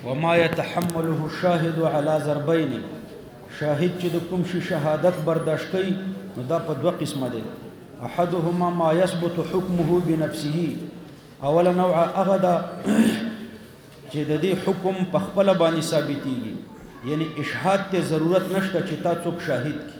وما يتحمله الشاهد على ضربين شاهد چې د کوم شي شهادت برداشت کوي نو دا په دوه قسمه دي. احدهما ما يثبت حكمه بنفسه، اوله نوع هغه ده چې د دې حکم په خپل باندې ثابتېږي، یعنی اشهاد ته ضرورت نشته چې تا څوک شاهد کی.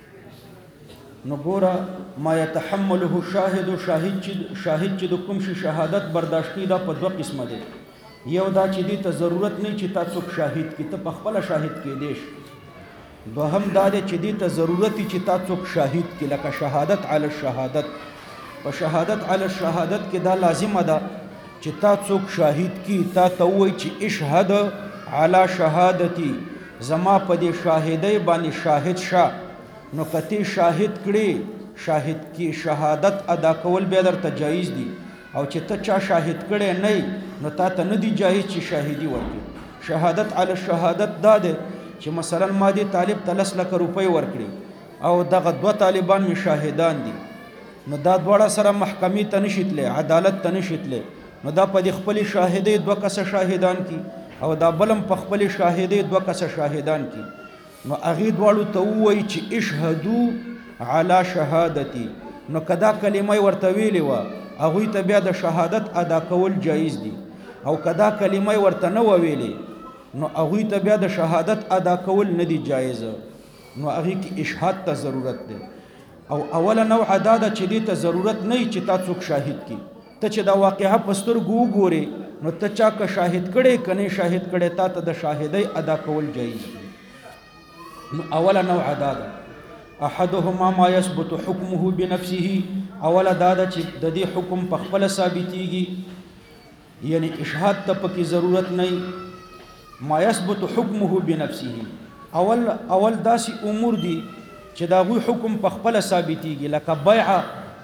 نو ګوره ما يتحمله الشاهد، شاهد چې د کوم شي شهادت برداشت کوي دا په دوه قسمه دي. یو دا چې دې ته ضرورت نه چې تا څوک شاهد کی، ته په خپل شاهد کېدې شي. دوهم دا دی چې دې ته ضرورت چې تا څوک شاهد کی، لکه شهادت علی الشهادت. په شهادت علی الشهادت کې دا لازمه ده چې تا څوک شاهد کی، تا ته وایي چې اشهد علی شهادتی، زما په دې شاهدۍ باندې شاهد شه. نو کته شاهد کړي، شاهد کی شهادت ادا کول به درته جایز دي، او چې ته چا شاهد کړي نه نو تا ته نه دی جایز چې شاهدی ورکړي. شهادت علی الشهادت دا ده چې مثلا ما دې طالب ته 10 لک روپۍ ورکړي او دغه دوه طالبان می شاهدان دي، نو دا دواړه سره محکمې ته نشي تللی، عدالت ته نشي تللی، نو دا په دې خپل شاهدۍ دوه کسه شاهدان کی او دا بلم په خپل شاهدۍ دوه کسه شاهدان کی. نو هغې دواړو ته ووایي چې اشهدو علی شهادتي. نو کدا کلمه ورته ویلې وه هغوی ته بیا د شهادت ادا کول جایز دي، او کدا کلمه ورته نه وه ویلې نو هغوی ته بیا د شهادت ادا کول نه دي جایزه. نو هغې کې اشهاد ته ضرورت دی. او اوله نوع دا ده چې دې ته ضرورت نه وي چې تا څوک شاهد کی. ته چې دا واقعه په سترګو وګورې نو ته چا که شاهد کړی که نه شاهد کړی، تا ته د شاهدۍ ادا کول جایز دي. نو اوله نوع دا ده احدهما ما يثبت حكمه بنفسه، اوله دا ده چې د دې حکم په خپل ثابتېږي، یعنی اشهاد ته پکې ضرورت نه. ما يثبت حكمه بنفسه، اول داسې امور دي چې دا غوی حکم په خپل ثابتېږي، لکه بیعه.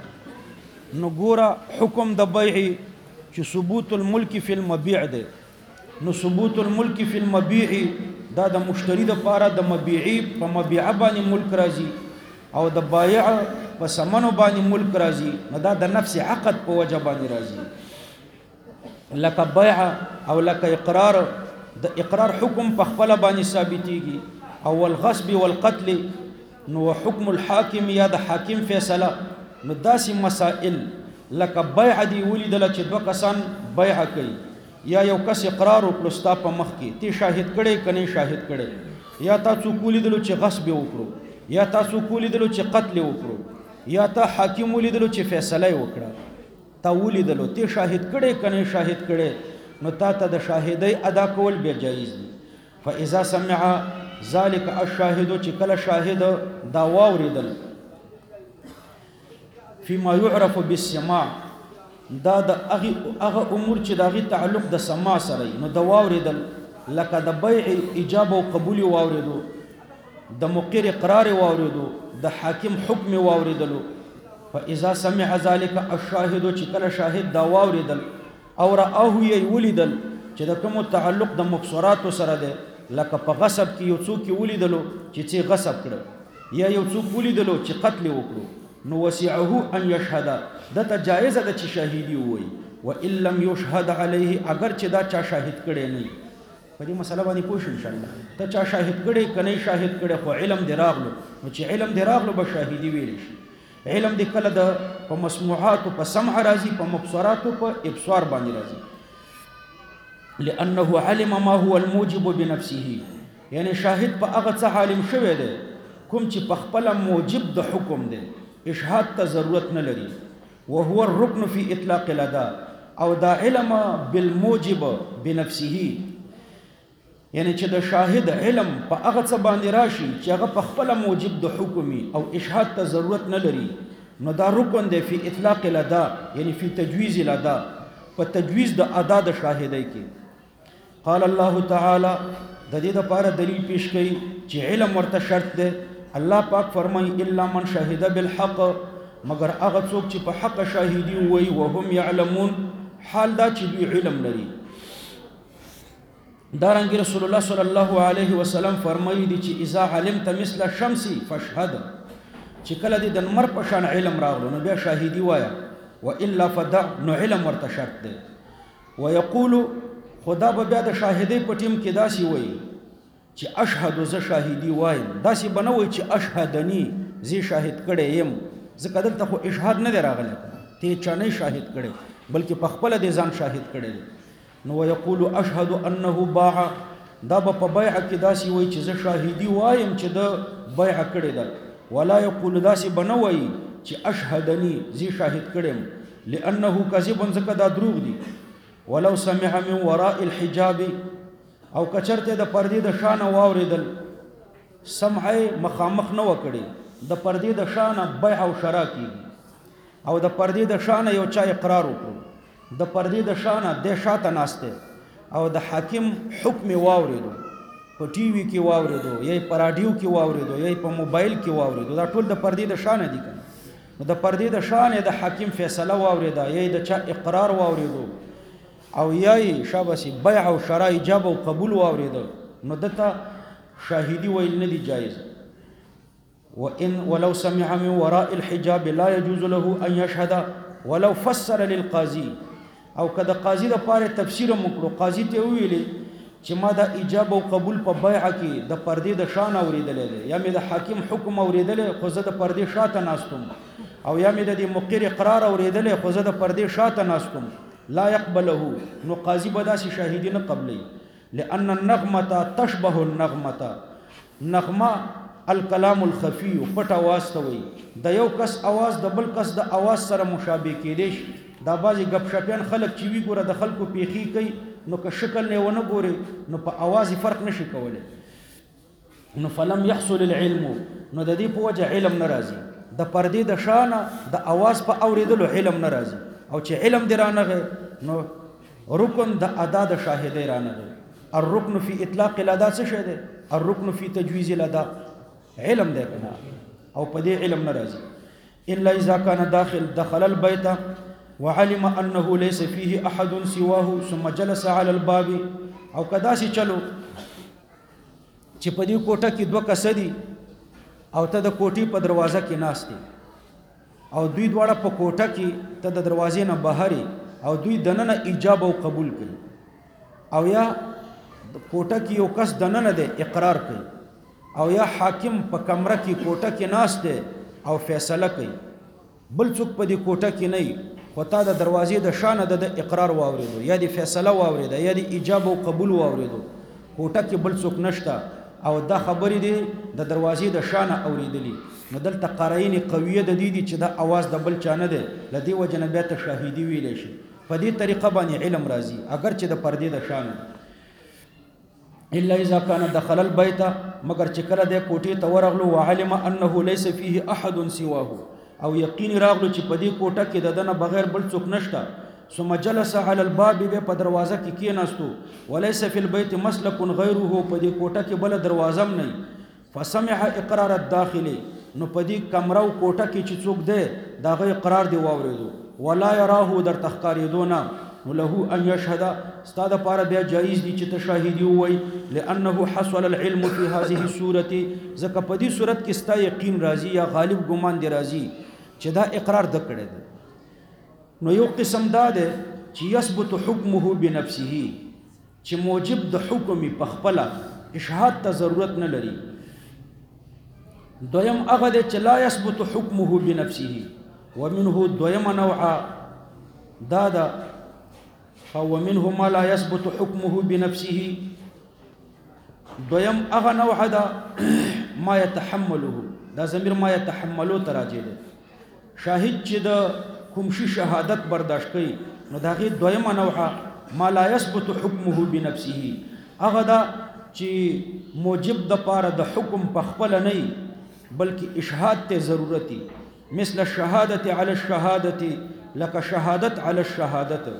نو ګوره حکم د بیع چې ثبوت الملک فی المبیع دی. نو ثبوت الملک فی المبیع دا د مشتری د پاره د مبيعي په مبيعه باندې ملک راځي او د بایع په سمنو باندې ملک راځي. نو دا د نفس عقد په وجه باندې راځي، لکه بیع او لکه اقرار. د اقرار حکم په خپل باندې ثابتېږي، او الغصب والقتل نو حکم الحاکم یا د حاکم فیصله. نو داسې مسائل لکه بیع دی ولیدله چې دوه کسان بیع کوي، یا یو کس اقرار وکړو ستا په مخ کې، تی شاهد کړی که نه شاهد کړی، یا تا څوک ولیدلو چې غصب وکړو، یا تا څوک ولیدلو چې قتل وکړو، یا تا حاکم ولیدلو چې فیصله وکړه، تا ولیدلو تی شاهد کړی که نه شاهد کړی، نو تا ته د شاهدۍ ادا کول بیا جایز دي. فاذا سمع ذلك الشاهد، چې کله شاهد دا واورېدل، فيما يعرف بالسماع، دا د هغه امور چې د هغې تعلق د سما سره نو د واورېدل، لکه د بیع ایجاب او قبول واورېدو، د مقر اقرار واورېدو، د حاکم حکم واورېدلو. فاذا سمع ذلك الشاهد، چې کله شاهد دا واورېدل او رآه یې ولیدل چې د کومو تعلق د مبصراتو سره دی، لکه په غصب کې یو څوک یې ولیدلو چې څه غصب کړه، یا یو څوک ولیدلو چې قتل وکړو، نو وسعه ان يشهد، دته جایزه ده چې شاهدی ووایي. وان لم يشهد عليه، اگر چې دا چا شاهد کړی نه. په دې مسله باندې پوه شئ ان شاء الله. ته چا شاهد کړی که نه شاهد کړی، خو علم دې راغلو، نو چې علم دې راغلو به شاهدي ویلی شي. علم دې کله د په مسموعاتو په سمع راځي، په مبصراتو په ابصار باندې راځي، لانه علم ما هو الموجب بنفسه، یعنی شاهد په هغه څه عالم شوی دی کوم چې په خپله موجب د حکم دی، اشهاد ته ضرورت نه لري. وهو الركن في اطلاق الاداء، او دا علم بالموجب بنفسه، یعنی چې د شاهد علم په هغه څه باندې راشي چې هغه په خپل موجب د حکمي او اشهاد ته ضرورت نه لري، نو دا رکن دی فی اطلاق الاداء، یعنی فی تجویز الاداء، په تجویز د ادا د شاهدۍ کې. قال الله تعالی، د دې لپاره دلیل پیش کوي چې علم ورته شرط دی. الله پاک فرمایي الا من شهد بالحق، مگر هغه څوک چې په حق شاهدي وایي، وهم يعلمون، حال دا چې دوی علم لري. دارنګ رسول الله صلی الله علیه وسلم فرمایي دي چې اذا علمت مثل الشمس فاشهد، چې کله دې د نمر په شان علم راغلو نو بیا شاهدي وایه، والا فدع، نو علم ورته شرط دی. ويقول خدا به بیا د شاهدۍ په ټیم کې داسې وایي چې اشهد زه شاهدي وایم، داسې به نه وایي چې اشهدني زه شاهد کړی یم، ځکه دلته خو اشهاد نه دی راغلی، ته چا نه شاهد کړی بلکې په خپله دې ځان شاهد کړی دی. نو ویقول اشهد انه باع، دا به په بیعه کې داسې وایي چې زه شاهدي وایم چې د بیعه کړې ده. ولا یقول داسې به نه وایي چې اشهدني زه شاهد کړی یم، لانه کذب، ځکه دا دروغ دي. ولو سمع من وراء الحجاب، او کچرته د پردې د شانه واوریدل، سمع مخامخ نه وکړي، د پردې د شانه بیع او شرا کیږي، او د پردې د شانه یو چا اقرار وکړو، د پردې د شانه د شاته ناسته او د حاکم حکم واوریدو، په ټي وي کې واوریدو، یا په رادیو کې واوریدو، یا په موبایل کې واوریدو، دا ټول د پردې د شانه دي کنه. د پردې د شانه د حاکم فیصله واوریدا، یا د چا اقرار واوریدو، او یای شاباسي بیع او شرا ایجاب او قبول واوریدل، نو دته شاهدی ویل نه دی جایز. ولو سمع من وراء الحجاب لا يجوز له ان يشهد ولو فسر للقاضي، او کله قاضي د پاره تفسیر وکړو، قاضي ته ویلي چې ما د ایجاب او قبول په بیع کې د پردې د شان اوریدل دي، یا مې د حاکم حکم اوریدل خو زه د پردې شاته ناستم، او یا مې د مقر اقرار اوریدل خو زه د پردې شاته ناستم، لا يقبله، نو قاضي به داسې شاهدي نه قبلي. لأن النغمة تشبه النغمة، نغمه الکلام الخفي، پټ اواز ته وایي، د یو کس اواز د بل کس د اواز سره مشابه کېدی شي. دا بعضې ګپ شپیان خلک چې وي ګوره د خلکو پیخي کوي، نو که شکل نه ونه ګوري نو په اواز فرق نشي کولی. نو فلم يحصل العلم، نو د دې په وجه علم نه راځي، د پردې د شانه د اواز په اوریدلو علم نه راځي، او چې علم دی رانغی نو رکن د ادا د شاهدی رانغی. الرکن فی اطلاق الادا څه شی دی؟ الرکن فی تجویز الادا علم دی کنه، او په دې علم نه راځي. الا اذا كان دخل البيت وعلم انه ليس فيه احد سواه ثم جلس على الباب، او کدا سي چلو چې په دې کوټه کې دوه کس دي او ته د کوټې په دروازه کې ناست دي، او دوی دواړه په کوټه کې ته د دروازې نه بهري، او دوی دننه ایجاب او قبول کوي، او یا کوټه کې یو کس دننه دی اقرار کوي، او یا حاکم په کمره کې کوټه کې ناست دی او فیصله کوي، بل څوک په دې کوټه کې نه، خو تا د دروازې د شانه د اقرار واوریدو، یا د فیصله واوریده، یا د ایجاب او قبول واوریدو، کوټه کې بل څوک نشته، او دا خبرې دي د دروازې د شانه اوریدلی، نو دلته قرائن قویه د دې دي چې دا اواز د بل چا نه دی، له دې وجه نه بیا ته شاهدي ویلی شي. په دې طریقه باندې علم راځي اگر چې د پردې د شانه. الا اذا كان دخل البيت، مگر چې کله د کوټې ته ورغلو، وعلم انه ليس فيه احد سواه، او یقین راغلو چې په دې کوټه کې د دنه بغیر بل څوک نشته، ثم جلس على الباب، به په دروازه کې کېناستو، وليس في البيت مسلك غيره، په دې کوټه کې بل دروازه هم نه، فسمع اقرار الداخل، نو په دې کمره او کوټه کې چې څوک دی دا غي اقرار دی واوریدو، ولا يراه در تخکاریدونه، نو له ان يشهد، استاد پاره بیا جایز دي چې ته شاهدي وای، لانه حصل العلم في هذه الصوره، ځکه په دې صورت کې ستا یقین راځي یا غالب ګمان دی راځي چې دا اقرار د کړی دی. نو یو قسم دا دی چې یثبت حکمه بنفسه، چې موجب د حکم په خپل اشهاد ته ضرورت نه لري. دویم هغه دی چې لا یثبت حکمه بنفسه، ومنه دویم نوع دا دا، او منه ما لا يثبت حكمه بنفسه، دویم هغه نوع دا ما يتحمله، دا ضمیر ما يتحملو تراجع ده، شاهد چې د کوم شي شهادت برداشت کوي، نو دا غي دویم نوع ما لا يثبت حكمه بنفسه، هغه دا چې موجب د پاره د حکم په خپل نه بلکې اشهاد ته ضرورتي، مثل الشهاده على الشهاده، لك شهادت على الشهادت.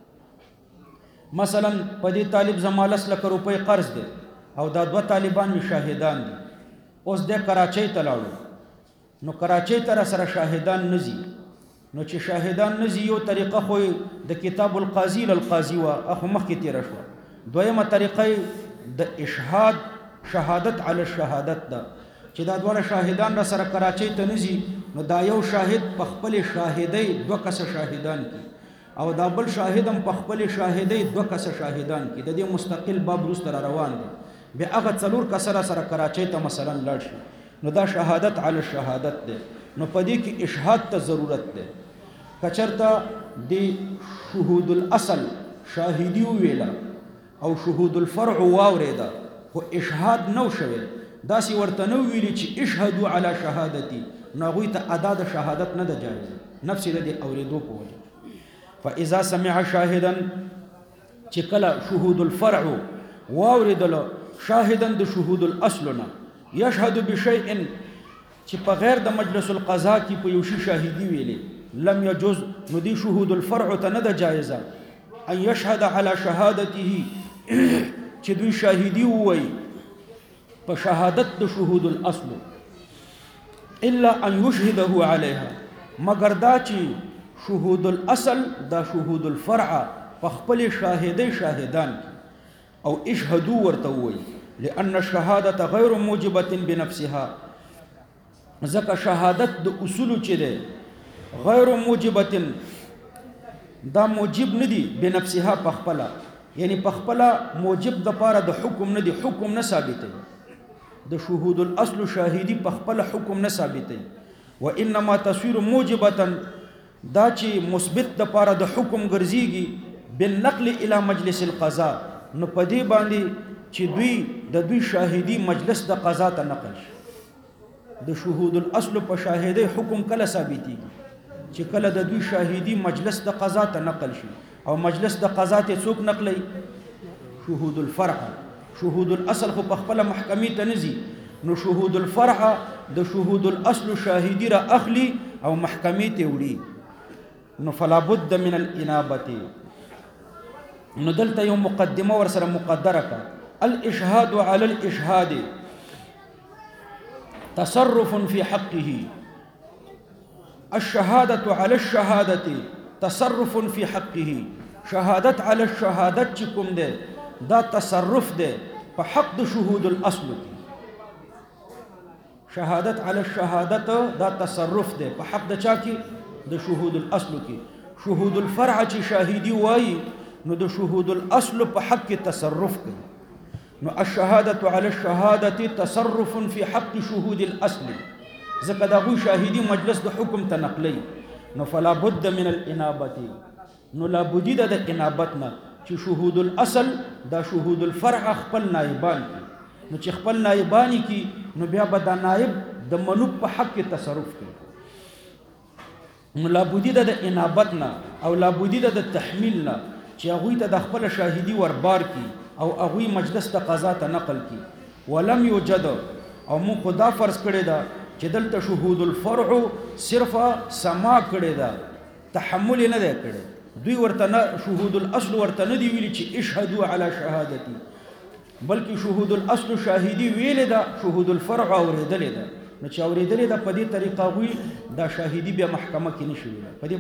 مثلا په دې طالب زما 10 لک روپۍ قرض دی، او دا دوه طالبان می شاهدان دي، اوس د کراچۍ ته لاړو، نو کراچۍ ته سره شاهدان نزي، نو چې شاهدان نزي یو طریقه خو د کتاب القاضی للقاضی وا اخو مخکې تیر شو، دویمه طریقه د اشهاد شهادت علی الشهادت ده، چې دا دوه شاهدان را سره کراچۍ ته نزي، نو دا یو شاهد په خپل شاهدۍ دوه کس شاهدان کی، او دا بل شاهد هم په خپل شاهدۍ دوه کسه شاهدان کې د دې مستقل باب وروسته روان دي بیا هغه څلور کسه سره کراچۍ ته مثلا لاړ شي نو دا شهادت علی الشهادت دی نو په دې کې اشهاد ته ضرورت دی کچرته د شهود الاصل شاهدی ویلا او شهود الفرع واوریدا خو اشهاد نو شوی داسې ورته نو ویلي چې اشهدوا علی شهادتي نو هغوی ته ادا د شهادت نه ده جایز نفس د دې اورېدو په وجه فاذا سمع شاهدا چې کله شهود الفرع واوریدل شاهدا د شهود الاصل نه يشهد بشيء چې په غیر د مجلس القضاء کې په یو شی شاهدی ویلې لم يجوز نو دی شهود الفرع ته نه ده جایزه ان يشهد على شهادته چې دوی شاهدی وایي په شهادت د شهود الاصل الا ان يشهده عليها مگر دا چې شهود الاصل دا شهود الفرع په خپل شاهدی شاهدان او اشهدوا ورته وایي لأن الشهادة غير موجبة بنفسها ځکه شهادت د اصول چې ده غیر موجبة دا موجب ندی بنفسها په خپل یعنی په خپل موجب د پاره د حکم ندی حکم نه ثابتې د شهود الاصل شاهدی په خپل حکم نه ثابتې وانما تصویر موجبه دا چې مثبت د پاره د حکم ګرځيږي بالنقل الى مجلس القضاء نو په دې باندې چې دوی د دوی شاهدی مجلس د قضا ته نقل شي د شهود الاصل په شاهدی حکم کله ثابتېږي چې کله د دوی شاهدی مجلس د قضا ته نقل شي او مجلس د قضا ته څوک نقلي شهود الفرع شهود الاصل خو په خپل محکمې ته نزي نو شهود الفرع د شهود الاصل شاهدی را اخلي او محکمې ته وړي نو فلا بد من الانابه نو دلته یو مقدمه ور سره مقدره کا الاشهاد على الاشهاد تصرف في حقه الشهادة على الشهادة تصرف في حقه شهادت على الشهادة چکم دے دا تصرف دے پا حق دا شهود الاصل شهادت على الشهادة دا تصرف دے پا حق دا چاکی دا شهود الاصل کی شهود الفرع چی شاهدی وائی نو دا شهود الاصل پا حق تصرف کی نو الشهادة على الشهادة تصرف في حق شهود الاصل ځکه دا غوی شاهدی مجلس د حکم ته نقلی نو فلا بد من الانابه نو لا بد د انابت نه چې شهود الاصل دا شهود الفرع خپل نائبان کی نو چې خپل نائبانی کی نو بیا به دا نائب د منوب په حق تصرف کوي نو لا بد د انابت نه او لا بد د تحمیل نه چې هغه ته د خپل شاهدی وربار کی او هغه مجلس ته قضا ته نقل کی ولم یوجد او مو خدا فرض کړی دا چې دلته شهود الفرع صرف سما کړی دا تحمل نه دی کړی دوی ورته نه شهود الاصل ورته نه دی ویلي چې اشهدوا علی شهادتي بلکې شهود الاصل شاهدی ویل دا شهود الفرع اوریدل دا نو چې اوریدل دا په دې طریقه وی دا شاهدی بیا محکمه کې نشي ویل په دې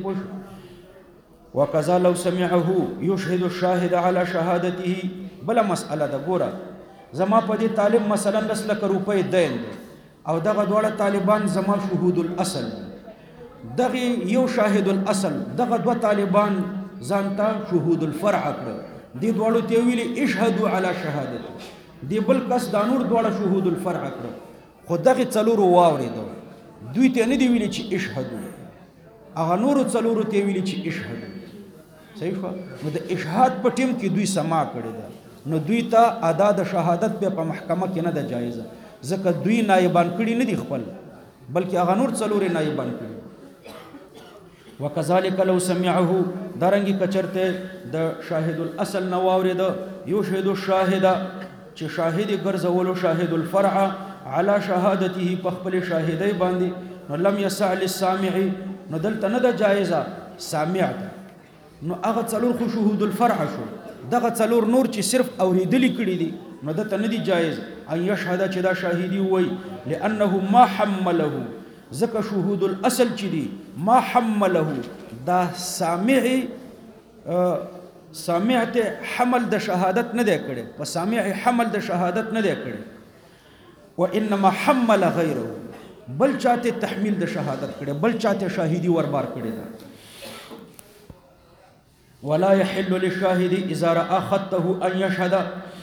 پوه وکذا لو سمعه يشهد الشاهد على شهادته بلا مسأله دا ګوره زما په دې طالب مثلا 10 لک روپۍ دین او دغه دوړه طالبان زما شهود الاصل دغه یو شاهد الاصل دغه دوه طالبان ځانته شهود الفرع کړ دې دوړو ته ویلي اشهدوا علی شهادت دې بل کس دا نور دوړه شهود الفرع کړ خو دغه څلورو واوریدو دوی ته نه دی ویلي چې اشهدوا هغه نور څلورو ته ویلي چې اشهدوا صحیح شو نو د اشهاد په ټیم کې دوی سما کړی دا نو دوی ته ادا د شهادت په محکمه کې نه ده جایزه ځکه دوی نائبان کړي نه دي خپل بلکې هغه نور څلورې نائبان کړي وکذالک لو سمعه درنګي کچرته د شاهد الاصل نو اورید یو شهید الشاهد چې شاهد ګرځولو شاهد الفرع على شهادته په خپل شاهدای باندې نو لم يسع للسامع نو دلته نه ده جایزه سامع نو هغه څلور خو شهود الفرع شو دغه څلور نور چې صرف اوریدلی کړي دي نو دته نه دي جایز ان يشهد چې دا شاهدی وای لانه ما حمله ځکه شهود الاصل چې دي ما حمله دا سامع حمل د شهادت نه دی کړي په سامع حمل د شهادت نه دی کړي وانما حمل غیره بل چاته تحمیل د شهادت کړي بل چاته شاهدی وربار کړي دا ولا يحل للشاهد اذا راى خطه ان يشهد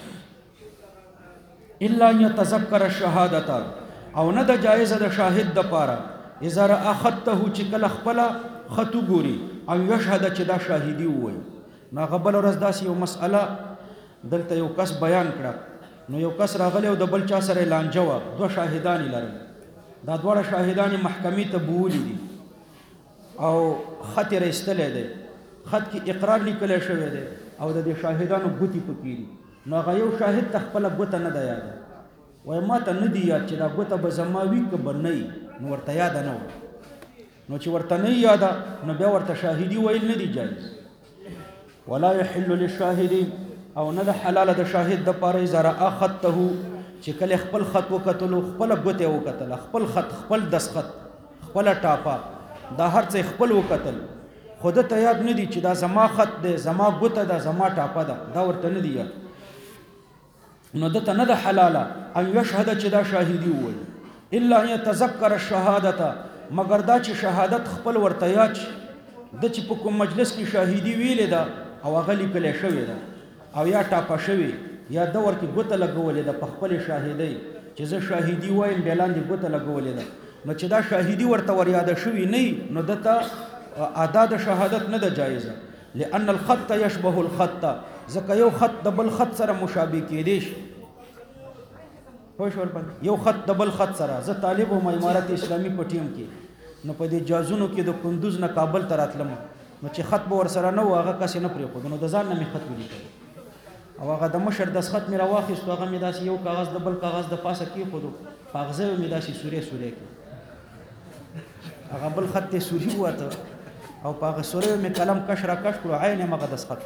الا ان يتذكر الشهادة او نه د جایزه د شاهد د پاره اذا راى خطه چې کله خپل خط ګوري او يشهد چې دا شاهدي وي. نو غبل ورځ داسې یو مسأله دلته یو کس بیان کړه، نو یو کس راغلی او د بل چا سره لانجه وه، دوه شاهدان لرل، دا دواړه شاهدان محکمې ته بوولي دي او خط یې رایستلی دی، خط کې اقرار لیکلی شوی دی او د دې شاهدانو ګوتې پکې دي. نو هغه یو شاهد ته خپله ګوته نه ده یاده، وایي ما ته نه دي یاد چې دا ګوته به زما وي که به نه وي، نو ورته یاده نه وه. نو چې ورته نه یاده نو بیا ورته شاهدي ویل نه دي جایز. ولا يحل للشاهد او نه ده حلاله د شاهد دپاره اذا رأى خطه چې کله خپل خط وکتلو، خپله ګوته یې وکتله، خپل خط، خپل دستخط، خپله ټاپه، دا هر څه خپل وکتل، خو ده ته یاد نه دي چې دا زما خط دی، زما ګوته ده، زما ټاپه ده، دا ورته نه دي یاد. نو ده ته نه ده حلاله ان یشهد چې دا شاهدي ووایي الا ان یتذکر الشهادة، مگر دا چې شهادت خپل ورته یاد شي، ده چې په کوم مجلس کې شاهدي ویلې ده او هغه لیکلی شوې ده او یا ټاپه شوې یا ده ورکې ګوته لګولې ده په خپلې شاهدۍ چې زه شاهدي وایم بیا لاندې ګوته لګولې ده، نو چې دا شاهدي ورته وریاده شوي نه وي نو ده ته ادا د شهادت نه ده جایزه. لأن الخط يشبه الخط، ځکه یو خط د بل خط سره مشابه کېدی شي. پوه شو یو خط د بل خط سره. زه طالب وم امارت اسلامي په ټیم کې، نو په دې جازونو کې د کندوز نه کابل ته راتلم، نو چې خط به ورسره نه و هغه کس یې نه پرېښود، نو د ځان نه مې خط ولیکل او هغه د مشر دستخط مې راواخیستو، هغه مې داسې یو کاغذ د بل کاغذ د پاسه کېښودو، په اغزه مې داسې سورې سورې کړې، هغه بل خط یې سوري ووته او په هغه سورې مې قلم کش را کش کړو، عین یې هغه دستخط.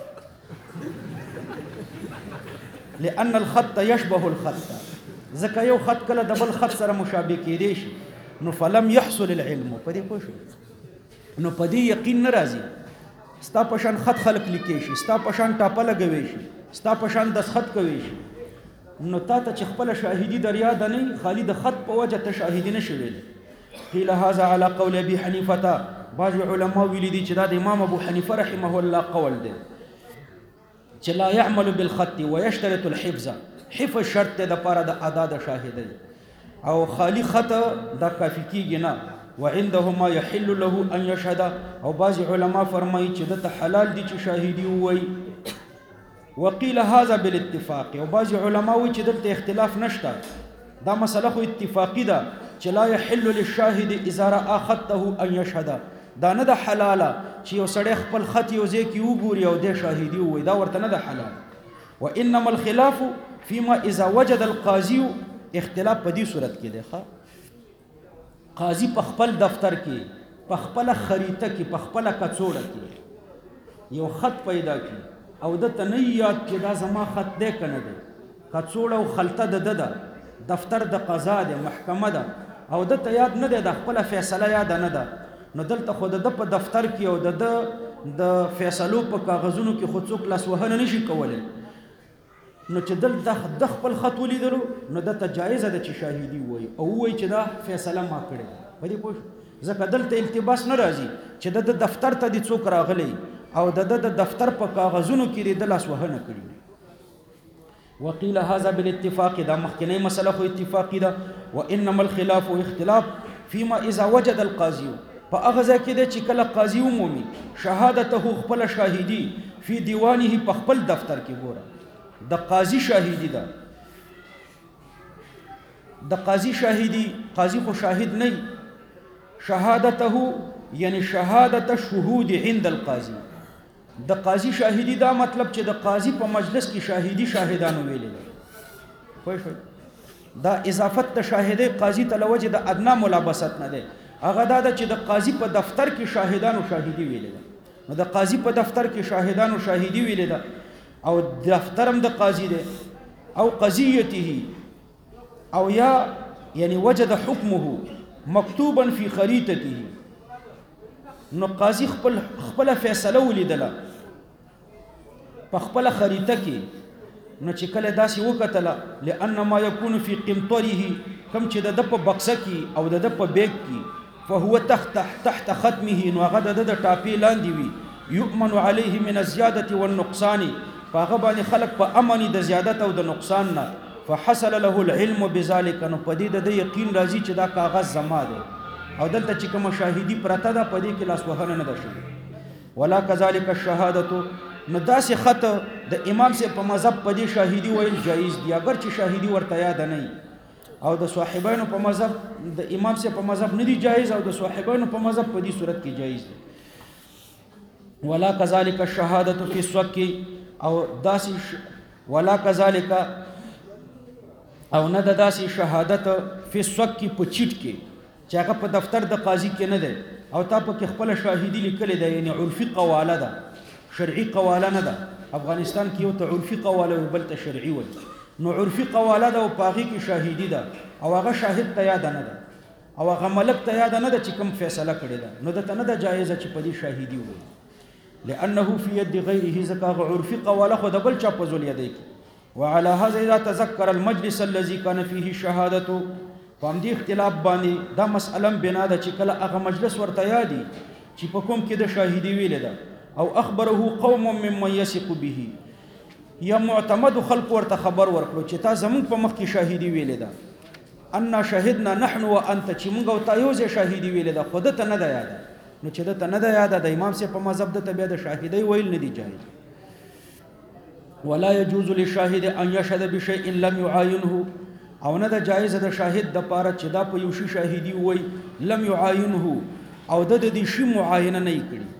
لأن الخط يشبه الخط، ځکه یو خط کله د بل خط سره مشابه کېدی شي، نو فلم يحصل العلم، په دې پوه شئ، نو په دې یقین نه راځي. ستا په شان خط خلق لیکلی شي، ستا په شان ټاپه لګوي شي، ستا په شان دستخط کوي شي، نو تا ته چې خپله شاهدي در یاده نه وي، خالي د خط په وجه ته شاهدي نه شي ویلی. قیل هذا على قول ابي حنیفه، بعض علما ویلي دي چې دا د امام ابو حنیفه رحمه الله قول دی چې لا يعمل بالخط ويشترط الحفظ، حفظ شرط دی دپاره د ادا د شاهدۍ، او خالی خط دا کافي کېږي نه. وعنده ما يحل له ان يشهد، او بعض علما فرمایي چې دته حلال دي چې شاهدي ووایي. وقيل هذا بالاتفاق، او بعض علما وایي چې دلته اختلاف نشته، دا مسله خو اتفاقی ده چې لا يحل للشاهد اذا راى خطه ان يشهد، دا نه ده حلاله چې یو سړی خپل خط یو ځای کې وګوري او د شاهدي ووایي، دا ورته نه ده حلال. وانما الخلاف فيما اذا وجد القاضي، اختلاف په دې صورت کې دی، قاضي په خپل دفتر کې، په خپله خریطه کې، په خپله کڅوړه کې یو خط پیدا کړي او دته نه یاد چې دا زما خط دی که نه دی، کڅوړه او خلطه د ده ده، دفتر د قضا دی، محکمه ده، او دته یاد نه دی، د خپله فیصله یاده نه ده، نو دلته خو د ده په دفتر کې او د ده د فیصلو په کاغذونو کې خو څوک لاسوهنه نشي کولی، نو چې دلته د خپل خط ولیدلو نو دته جایزه ده چې شاهدي ووایي او ووایي چې دا فیصله ما کړې ده. په دې پوه شو، ځکه دلته التباس نه راځي چې د دفتر ته دې څوک راغلی او د دفتر په کاغذونو کې دې د لاسوهنه کړي. وقيل هذا بالاتفاق، دا مخکنی مسله خو اتفاقی ده. وانما الخلاف اختلاف فيما اذا وجد القاضي، په هغه ځای کې دی چې کله قاضي ومومي شهادته، خپله شاهدي، فی دیوانه، په خپل دفتر کې. ګوره د قاضي شاهدي ده، د قاضي شاهدي، قاضي خو شاهد نه وي، شهادته یعنی شهادت شهود عند القاضي، د قاضي شاهدي دا مطلب چې د قاضي په مجلس کې شاهدي شاهدانو ویلې ده. پوه شئ، دا اضافت د شاهدۍ قاضي ته له وجې د ادنا ملابست نه دی، هغه دا ده چې د قاضي په دفتر کې شاهدانو شاهدي ویلې ده، نو د قاضي په دفتر کې شاهدانو شاهدي ویلې ده او دفترم د قاضي دی، او قضیته، او یا یعنی وجد حکمه مکتوبا فی خریطته، نو قاضي خپل فیصله ولیدله په خپل خریطه کې، نو چې کله داسې وکتله، لأن ما یکون فی قمطره، کم چې د په بکسه کې او د په بیگ کې، فهو تحت ختمه، نو هغه د ټاپې لاندې وي، یؤمن علیه من الزیادة والنقصان پاغه باندې خلق په امن د زیادت او د نقصان نه فحصل له العلم بذلك نو پدې د یقین راځي چې دا کاغذ زما دی او دلته چې کوم شاهدی پرته ده پدې کې لاس وهنه نه ده شوې ولا كذلك الشهاده نو داسې خط د امام سے په مذهب پدې شاهدی ویل جایز دی اگر چې شاهدی ورته یاد نه او د صاحبانو په مذهب د امام سے په مذهب نه دی جایز او د صاحبانو په مذهب په دې صورت کې جایز دی ولا كذلك الشهاده في السوق او داسې ولا كذلك او نه د داسې شهادت په سوق کې په چیټ کې چې هغه په دفتر د قاضي کې نه ده او تا په کې خپل شاهدی لیکل ده یعنی عرفي قواله ده شرعي قواله نه ده افغانستان کې یو ته عرفي قواله او بل ته شرعي وي نو عرفي قواله ده او پاغي کې شاهدی ده او هغه شاهد ته یاد نه ده او هغه ملک ته یاد نه ده چې کوم فیصله کړی ده نو د ته نه ده جایزه چې په دې شاهدی وي لانه في يد غيره زکه عرفي قواله خو د بل چا په زول یادې وعلى هذا اذا تذكر المجلس الذي كان فيه شهادته فهم دي اختلاف باندې دا مسأله بنا ده چې کله هغه مجلس ورته یادي چې په کوم کې د شاهدی ویل ده او اخبره قوم ممن يثق به یا معتمد خلق ورته خبر ورکړو چې تا زمون په مخ کې شاهدی ویل ده ان شهدنا نحن وانت چې موږ او تا یو ځای شاهدی ویل ده خود ته نه ده یاد نو چې ته نه ده یاد د امام سے په مذهب د تبع د شاهدی ویل نه دی جایز ولا يجوز للشاهد ان يشهد بشيء لم يعاينه او نه د جایز د شاهد د پاره چې دا په یو شی شاهدی وای لم يعاينه او د دې شی معاینه نه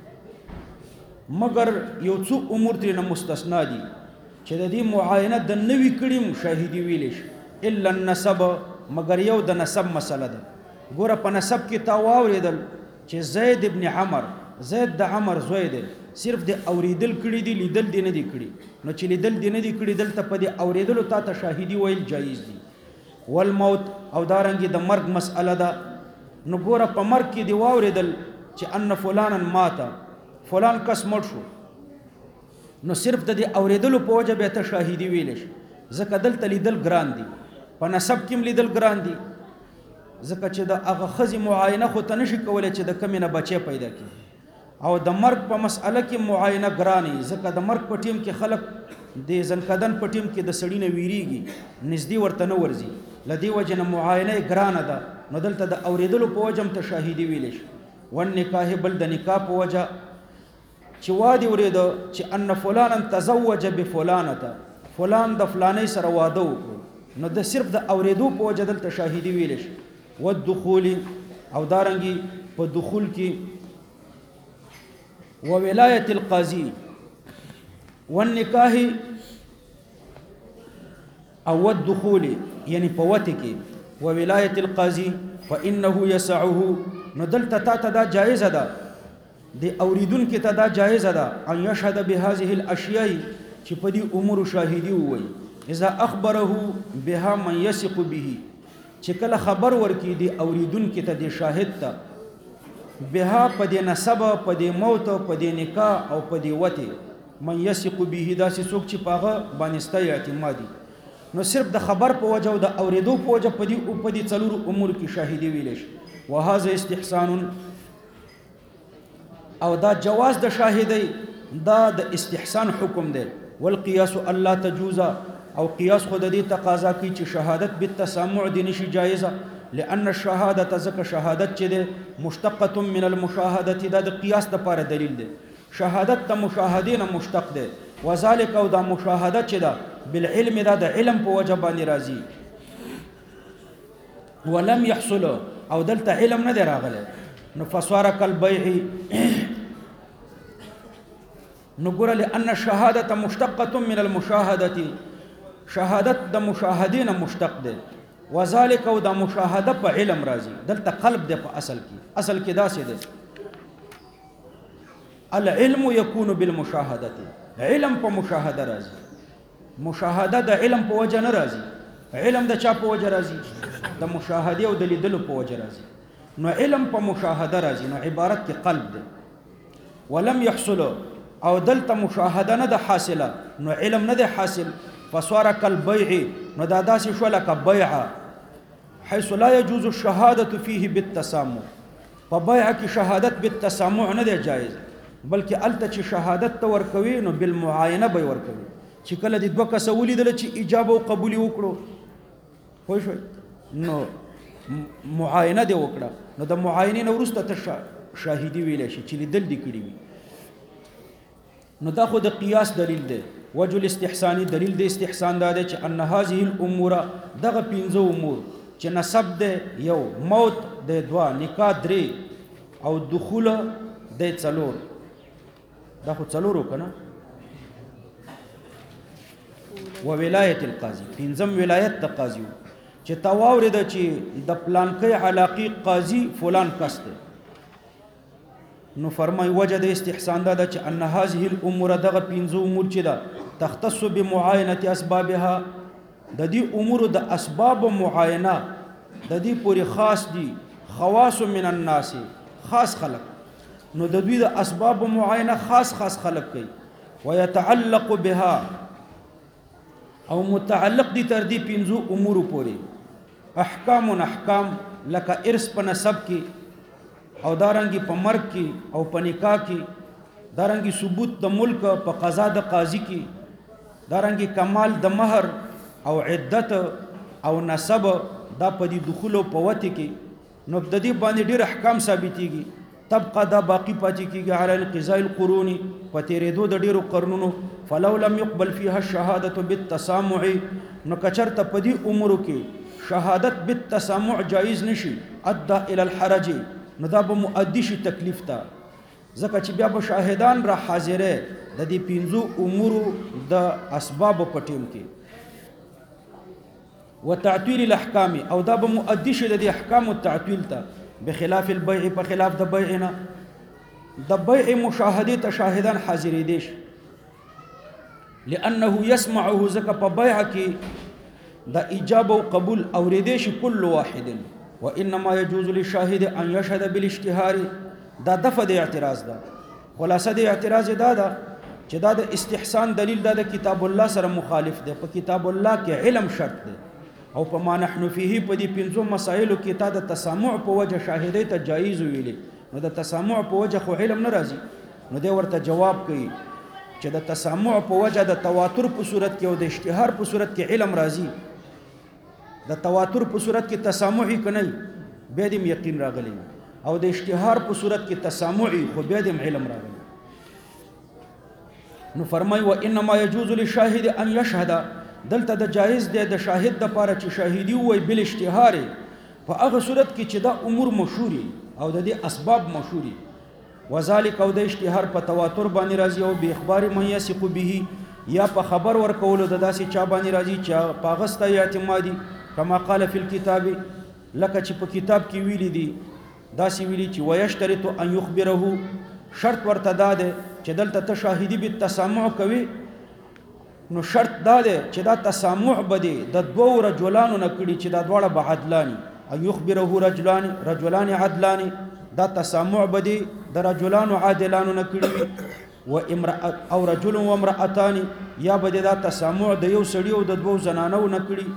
کړي مگر یو څو امور ترې مستثنا دي چې د دې معاینه د نوې کړي شاهدی ویل شي الا النسب مگر یو د نسب مسله ده ګوره په نسب کې تا واوریدل چې زید ابن عمر زید د عمر زوی دی صرف د اوریدل کړي دي لیدل دي نه دي کړي نو چې لیدل دي نه دي کړي دلته په دې اوریدلو تا ته شاهدی ویل جایز دي والموت او دارنګي د مرګ مسأله ده نو ګوره په مرګ کې دی واوریدل چې ان فلانن ماته فلان کس مړ شو نو صرف د دې اوریدلو په وجه به ته شاهدی ویل شي ځکه دلته لیدل ګران دي په نسب کې لیدل ګران دي ځکه چې د هغه خزي معاینه خو ته نشي کولای چې د کمینه بچي پیدا کړي او د مرګ په مسأله کې معاینه ګراني ځکه د مرګ په ټیم کې خلک د ځنکدن په ټیم کې د سړی نه ویریږي نږدې ورته نه ورځي لدی وجه نه معاینه ګرانه ده نو دلته د اوریدلو په وجه ته شاهدی ویل شي ون نکاح بل د نکاح په وجه چې وادي ورېدو چې ان فلان تزوج بفلانه فلان د فلانې سره واده وکړو نو د صرف د اوریدو په وجه دلته شاهدی ویل شي والدخول او دارنګي په دخول کې وولاية القاضي والنكاح او الدخول يعني فوتك وولاية القاضي فإنه يسعه ندلت تاتا جائزة دا دي اوریدون کی تدا جائزة دا ان يشهد بهذه الاشياء چې په دې امور شاهدي وي اذا اخبره بها من يثق به چې کله خبر ورکی دي اوریدون کی ته شاهد ته بها په دې نسب په دې موت په دې نکاح او په دې وته من يثق به دا چې څوک چې پاغه باندې اعتمادي نو صرف د خبر په وجه او د اوریدو په وجه په دې څلور امور کې شاهدي ویل شي وهذا استحسان او دا جواز د شاهدی دا د استحسان حکم دی والقياس الله تجوز او قياس خود دې تقاضا کوي چې شهادت بالتسامع دي نشي جایزه لأن الشهادة زكا شهادت چه ده مشتقة من المشاهدة ده قياس ده پار دلیل ده شهادت ده مشاهدين مشتق ده وذلك او ده مشاهدة چه ده بالعلم ده علم پو وجباني رازي ولم يحصل او دلتا علم نه راغله نفسوار كالبيع نقول لأن الشهادة مشتقة من المشاهدة شهادت ده مشاهدين مشتق ده وذلك او دا مشاهده په علم راځي دلته قلب ده په اصل کې دا څه ده العلم يكون بالمشاهده علم په مشاهده راځي مشاهده د علم په وجه نه راځي علم د چا په وجه راځي د مشاهده او د لیدلو په وجه راځي نو علم په مشاهده راځي نو عبارت کې قلب ده ولم يحصل او دلته مشاهده نه ده حاصله نو علم نه ده حاصل فصار كالبيع نو دا داسې شو لکه بیع حيث لا يجوز الشهادة فيه بالتسامع فبيع کی شهادت بالتسامع نه دی جایز بلکې الته چې شهادت ته ورکوي نو بالمعاینه به ورکوي چې کله د دوه کسه ولیدل چې اجابه او قبول وکړو پوه شوئ نو معاینه دې وکړه نو د معاینې نه وروسته ته شاهدي ویلی شي چې لیدل دې کړي وي نو دا خو د قیاس دلیل دی وجه الاستحسانی دلیل د استحسان دا دی چې ان هذه الامور دغه پنځه امور چې نسب دی یو موت دی دوه نکاح درې او دخول دی څلور دا خو څلورو که نه و ولایت القاضي پنځم ولایت د قاضي و چې تا واورېده چې د پلانکۍ علاقې قاضي فلان کس دی نو فرمای وجه د استحسان دا ده چې ان هذه الامور دغه پنځه امور چې ده تختص بمعاینه اسبابها د دې امور د اسباب معاینه د دې پورې خاص دي خواص من الناس خاص خلق نو د دوی د اسباب معاینه خاص خلق کوي ويتعلق بها او متعلق دي تر دې پنځو امور پورې احکام لکه ارث په نسب کې او دارنګي په مرګ کې او په نکاح کې دارنګي ثبوت د ملک په قضا د قاضي کې دارنګي کمال د مہر او عدت او نسب دا په دې دخول او په وته کې نو د دې باندې ډېر احکام ثابتېږي تبقى دا باقی پاتې کېږي على انقضاء القرون په تېرېدو د ډېرو قرنونو فلو لم يقبل فيها الشهادة بالتسامع نو کچرته په دې امورو کې شهادت بالتسامع جایز نشي ادى الى الحرج نو دا به مؤدي شي تکلیف ته ځکه چې بیا به شاهدان را حاضره د دې پنځو امورو د اسباب په ټیم کې وتعطيل الاحکام او دا به مؤدي شي د احکام التعطيل ته بخلاف البيع په خلاف د بيعنا د بيع مشاهده ته شاهدان حاضرې دي لانه يسمعه زکه په بيع کې د اجابه او قبول اوریدې شي كل واحد وانما يجوز للشاهد ان يشهد بالاشتهار دا دفع د اعتراض ده خلاصه د اعتراض ده چې دا د استحسان دلیل ده د کتاب الله سره مخالف ده په کتاب الله کې علم شرط ده او په ما نحنو فيه په دې پنځو مسایلو کې تا د تسامع په وجه شاهدۍ ته جایز ویلې نو د تسامع په وجه خو علم نه راځي نو دی ورته جواب کوي چې د تسامع په وجه د تواتر په صورت کې او د اشتهار په صورت کې علم راځي د تواتر په صورت کې تسامعي کني بیا دې یقین راغلی او د اشتهار په صورت کې تسامعي خو بیا دې علم راغلی نو فرمای و انما يجوز للشاهد ان يشهد دلته د جایز دی د شاهد د پاره چې شاهدی وای بل اشتهار په هغه صورت کې چې دا امور مشهوري او د دې اسباب مشهوري وذالک او د اشتهار په تواتر باندې راځي او به اخبار من يثق به یا په خبر ورکول د داسې چا باندې راځي چې پاغسته اعتمادي کما قال فی الكتاب لکه چې په کتاب کې ویلي دي داسې ویلي چې ويشترط ان يخبره شرط ورته ده چې دلته ته شاهدی به تسامع کوي نو شرط دا دی چې دا تسامع بده د دوه رجلانو نه کړي چې دا دواړه به عدلانی ان يخبره رجلان عدلان دا تسامع بده د رجلانو عادلانو نه کړي و امراه او رجل و امراتان یا بده دا تسامع د یو سړي او د دوه زنانو نه کړي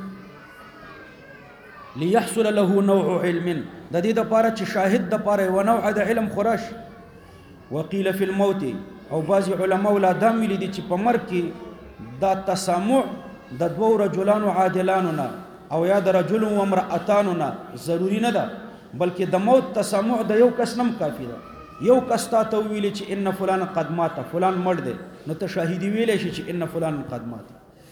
ليحصل له نوع علم د دې د پاره چې شاهد د پاره و نوع د علم خورش وقيل في الموت او بعض علماء لا دام لیدي چې په مرګ کې دا تسامع د دوه رجلانو عادلانو نه او یا د رجل و امرأتانو نه ضروری نه ده بلکې د موت تسامع د یو کس نم کافی ده یو کس تا ته ویلی چې ان فلان قد مات فلان مړ دی نو ته شاهدی ویلی شي چې ان فلان قد مات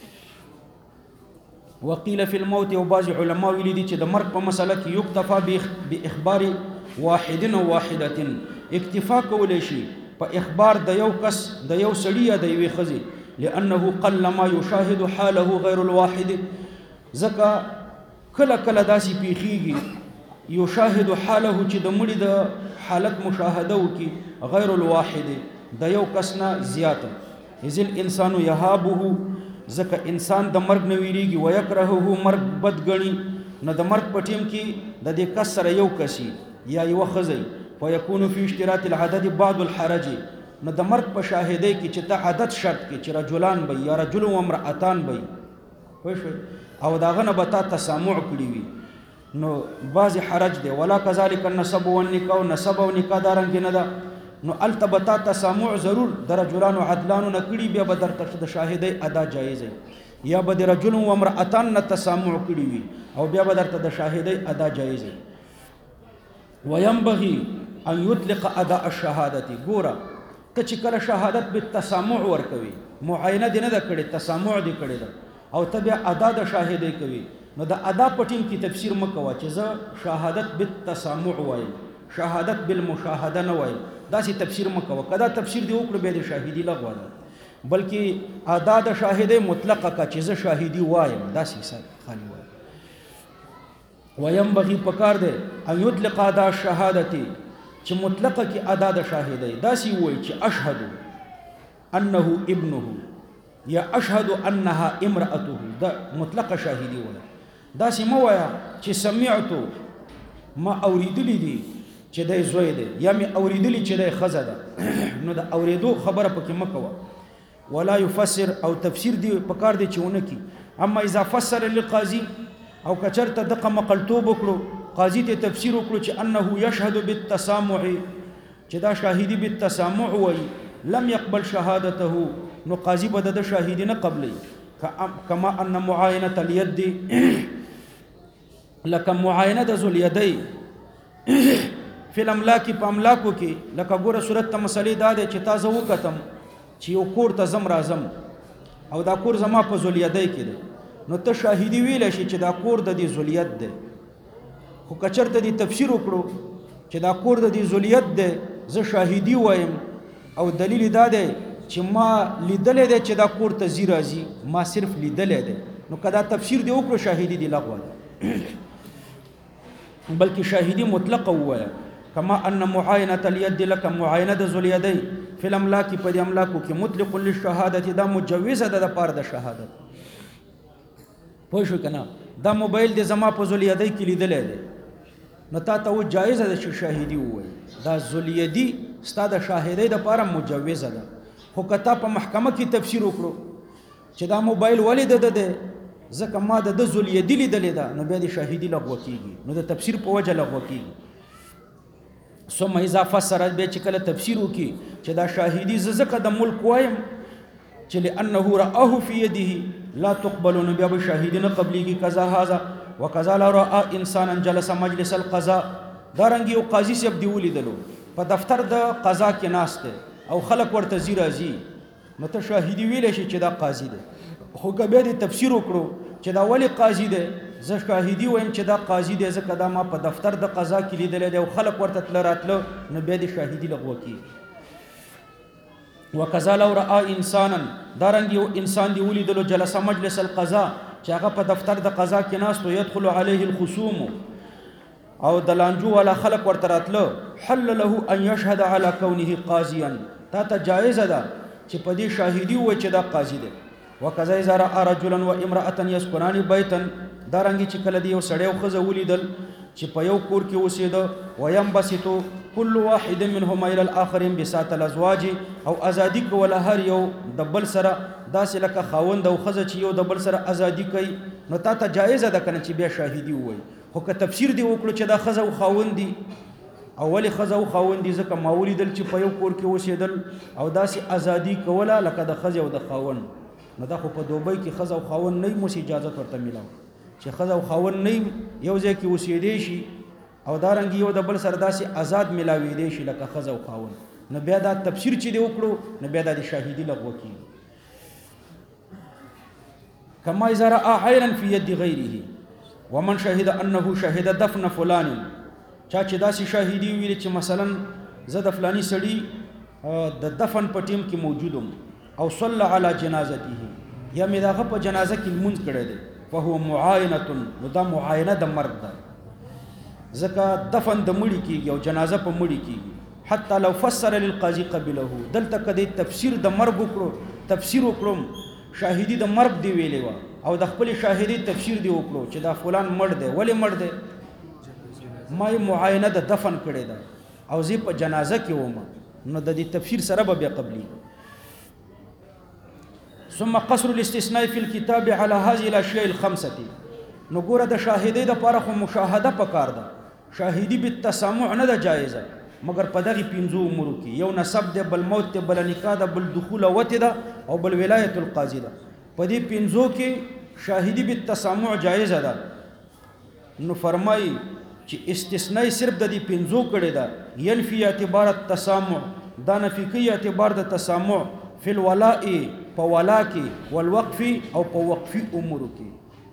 وقيل في الموت او بعض علماء ویلي دي چې د مرګ په مسله کې یکتفا باخبار واحد او واحده اکتفا کولای شي په اخبار د یو کس د یو سړي یا د یوې ښځې لأنه قل ما يشاهد حاله غير الواحد زکا کله کله داسي پیخیږي يشاهد حاله چې د مړي د حالت مشاهده وکي غیر الواحد د یو کس نه زیاته اذ الانسان يهابه زکا انسان د مرګ نه ویریږي ويكرهه مرګ بدګني نو د مرګ په ټیم کې د دې کس سره یو کسي یا یو خزي فيكون في اشتراط العدد بعض الحرج نو د مرګ په شاهدۍ کې چې ته عدد شرط کې چې رجلان به یا رجل و امرأتان به او داغه نه به تا تسامع کړي وي نو بعض حرج دی ولا كذلك النسب والنکاح نسب او نکاح دارنګ نه ده نو التبتا تسامع ضرور در رجلان عدلان نکړي بیا به درته د شاهدی ادا جایز یا به د رجل و امرأتان نه تسامع کړي وي او بیا به درته د شاهدی ادا جایز وينبغي ان يطلق اداء الشهاده ګوره ته چې کله شهادت بالتسامع ورکوي معاینه دی نه ده کړې تسامع دی کړې ده او ته بیا ادا د شاهدی کوي نو د ادا پټین کی تفسیر مکوه چې زه شهادت بالتسامع وایم شهادت بالمشاهده نه وایم داسې تفسیر مکوه کدا تفسیر دی وکړو به د شاهدی لغوه ده بلکې ادا د شاهدی مطلقه کا چې زه شاهدی وایم داسې خالی وایم وينبغي پکار دی ان يطلق ادا الشهادتي چې مطلقه کې ادا د شاهدی داسې وای چې اشهد انه ابنه یا اشهد انها امراته دا مطلقه شاهدی وای داسې مو وایا چې سمعتو ما اوریدلی دي چې دای زوی دی یا می اوریدلی چې دای خزه ده نو دا اوریدو خبره پکې مکوه ولا يفسر او تفسیر دی پکار دی چې ونه کی اما اذا فسر للقاضي او کچرته دغه مقلتوب وکړو قاضي ته تفسیر وکړو چې انه يشهد بالتسامع چې دا شاهدی بالتسامع وای لم يقبل شهادته نو قاضي به د شاهدی نه قبلي کما ان معاینه اليد لکه معاینه د ذل یدی فی الاملاک په املاکو کې لکه ګوره صورت ته مسلې دا ده چې تاسو وکتم چې یو کور ته زم راځم او دا کور زما په ذل یدی کې ده نو ته شاهدی ویل شي چې دا کور د دې ذلیت ده خو کچرته دې تفسیر وکړو چې دا کور د دې ذلیت ده زه شاهدی وایم او دلیل دا ده چې ما لیدلې ده چې دا کور ته زی راځي ما صرف لیدلې ده نو کدا تفسیر دی وکړو شاهدی دی لغوه ده بلکې شاهدی مطلق وایا کما ان معاینه اليد لك معاینه د ذلیدی فی الاملاک په دې املاکو کې مطلق للشهادت دا مجوزه ده د پاره د شهادت پوه شو کنه دا موبایل د زما په ذلیدی کې لیدلې ده نو تا ته و جایز ده چې شاهدی وای دا ذلیدی ستاده شاهدی د پاره مجوزه ده خو کته په محکمه کې تفسیر وکړو چې دا موبایل ولید ده ځکه ما د ذلیدی لیدلې ده نو بیا د شاهدی لغوه کیږي نو د تفسیر په وجه لغوه کیږي ثم اذا فسر به چې کله تفسیر وکي چې دا شاهدی زکه د ملک وایم چې لانه راه فی یده لا تقبلون بیا به شاهدی نه قبليږي کذا هذا وکذا لا را انسانا جلس مجلس القضاء دارنګ یو قاضي سب دی ولیدلو په دفتر د قضا کې ناشته او خلق ورته زی راځي نو ته شاهدی ویل شي چې دا قاضي دی خو کبه دې تفسیر وکړو چې دا ولی قاضي دی زه شاهدی وایم چې دا قاضي دی ځکه دا ما په دفتر د قضا کې لیدل دی او خلق ورته تل راتلو نو بیا دې شاهدی لغوه کی وکذا لو را انسانا دارنګ یو انسان دی ولیدلو جلس مجلس القضاء چې هغه په دفتر د قضا کې ناستو يدخل عليه الخصوم او د لانجو والا خلق ورته راتلو حل له ان يشهد على كونه قاضيا تا ته جایز ده چې په دې شاهدی و چې دا قاضي دی وکذا اذا را رجلا وامراه يسكنان بيتا دارنګ چې کله دی یو سړی او خزه ولیدل چې په یو کور کې اوسېده وينبسطو كل واحد منهما الى الاخر بساط الازواج او ازادي کوله هر یو د بل سره داسې لکه خاوند او خزه چې یو د بل سره ازادي کوي نو تا ته جایز ده کنه چې بیا شاهدی وای خو که تفسیر دی وکړو چې دا خزه او خاوند دي اولی خزه او خاوند دي ځکه ما ولیدل چې په یو کور کې اوسېدل او داسې ازادي کوله لکه د خزه او د خاوند نو دا خو په دوبۍ کې خزه او خاوند نه مو اجازه ورته ملاو چې خزه او خاوند نه یو ځای کې اوسېدي شي او دارنګ یو د بل سره داسې آزاد ملاوي دي شي لکه خزه او خاوند نو بیا دا تفسیر چې دی وکړو نو بیا د شاهدی لغوه کیږي کما اذا را عینا فی ید غیره ومن شهد انه شهد دفن فلان چا چې داسې شاهدی ویل چې مثلا زه د فلانی سړی د دفن په ټیم کې موجودم او صلى على جنازته یا مې داغه په جنازه کې لمونځ کړی دی فهو معاینه نو دا معاینه د مرګ ده ځکه دفن د مړي کېږي او جنازه په مړي کېږي حتی لو فسر للقاضي قبله دلته کدی تفسیر د مرګ وکړو تفسیر وکړم شاهدی د مرګ دی ویلې و او د خپل شاهدی تفسیر دی وکړو چې دا فلان مړ دی ولی مړ دی ما معاینه د دفن کړی ده او زی په جنازه کې ومه نو د دې تفسیر سره به بیا قبلي ثم قصر الاستثناء في الكتاب على هذه الاشياء الخمسه نو ګوره د شاهدی د لپاره خو مشاهده پکار ده شاهدی بالتسامع نه ده جایزه مگر په دغه 5 امور کې یو نسب ده، بل موت ده، بل نکاح ده، بل دخول وته ده، او بل ولایت القاضي ده. په دې 5 کې شاهدی بالتسامع جایز ده. نو فرمای چې استثناء صرف د دې 5 کړي ده، ينفي اعتبار التسامع، دا نفي کوي اعتبار د تسامع فی الولاء په ولا کې، والوقف او په وقفي امور کې.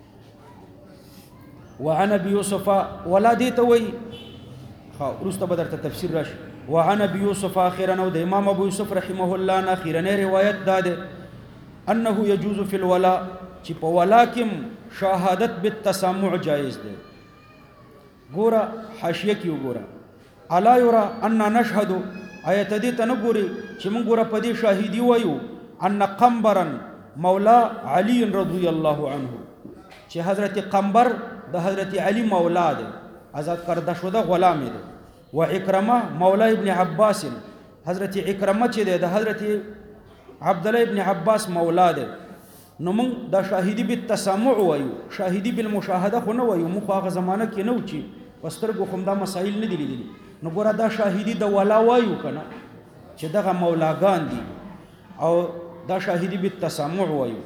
وعن ابي يوسف ولا دي توي ورسته بدر تفسیر راشي. وعن ابي يوسف اخرا او د امام ابو يوسف رحمه الله نه اخرنه روایت داده انه يجوز في الولاء چې په ولا کې شهادت بالتسامع جائز ده. ګوره حاشیه کې وګوره الا يرى ان نشهد آیت دې تنګوري چې موږ ګوره په دې شاهدی وایو ان قنبرا مولا علي رضی الله عنه چې حضرت قنبر د حضرت علی مولا ده، آزاد کرده شده غلام ده. و اکرمه مولا ابن عباس، حضرت اکرمه چې ده د حضرت عبد الله ابن عباس مولا ده. نو موږ دا شاهدی بالتسامع وایو، شاهدی بالمشاهده خو نه وایو. موږ هغه زمانه کې نو چې پسترګو خو دا مسائل نه دي لیدلي. نو ګوره دا شاهدی د ولا وایو کنه چې دغه مولاګان دي، او دا شاهدی بالتسامع وایو.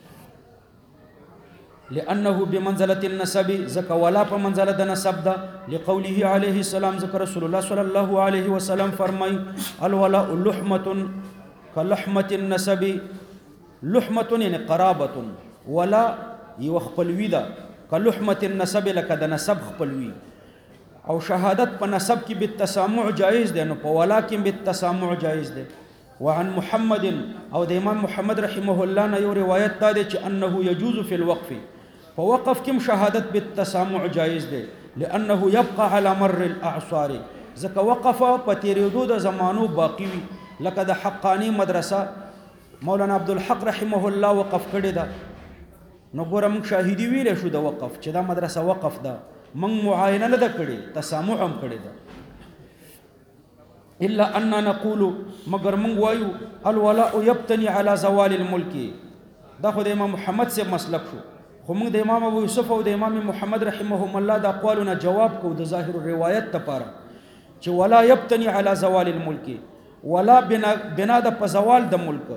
لانه بمنزله النسب، زکه ولا په منزله د نسب ده. لقوله عليه السلام، ذکر رسول الله صلی الله علیه وسلم فرمای الولاء لحمه كلحمه النسب، لحمه یعنی قرابه، ولا یو خپلوی ده، كلحمه النسب لکه د نسب خپلوی. او شهادت په نسب کې بالتسامع جائز ده، نو په ولا کې بالتسامع جائز ده. وعن محمد او د امام محمد رحمه الله نه یو روایت ده چې انه يجوز في الوقف، فوقف كم شهادت بالتسامع جائز ده. لانه يبقى على مر الاعصار، ځکه وقف په تیریدو د زمانو باقی وي. لکه د حقانی مدرسه مولانا عبدالحق رحمه الله وقف کړی ده. نو ګوره موږ شاهدی ویلی شو د وقف چې دا مدرسه وقف ده، موږ معاینه نه ده کړې، تسامع هم کړی ده. الا اننا نقول، مگر موږ وایو الولاء يبتني على زوال الملك. دا خو د امام محمد سے مسلک شو، خو موږ د امام ابو یوسف او د امام محمد رحمهم الله د اقوالونه جواب کو د ظاهر روایت لپاره چې ولا يبتني على زوال الملك، ولا بنا د په زوال د ملک،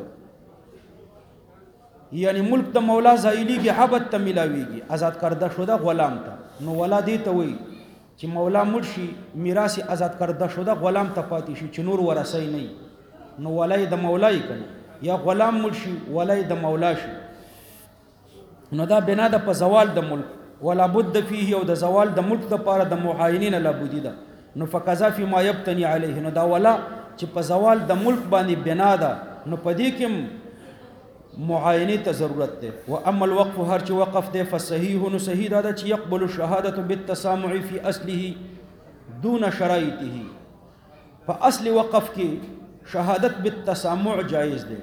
یعنی ملک د مولا زایلیږي، عبد ته ملاویږي، آزاد کرده شده غلام ته. نو ولا دی ته وایي چې مولا مړ شي، میراث آزاد کرده شده غلام ته پاتې شي چې نور ورثه نه، نو ولای د مولای کنه، یا غلام مړ شي ولای د مولا شي. نو دا بنا د په زوال د ملک، ولا بد فيه، او د زوال د ملک د پاره د معاینین لا بودی ده. نو فقذا فی ما یبتنی علیه، نو دا ولا چې په زوال د ملک باندې بنا ده، نو په دې کې معاینه ته ضرورت ده. و اما الوقف، هر چې وقف ده، فصحیح، نو صحیح ده چې يقبل الشهاده بالتسامع فی اصله دون شرایطه. په اصل وقف کې شهادت بالتسامع جائز ده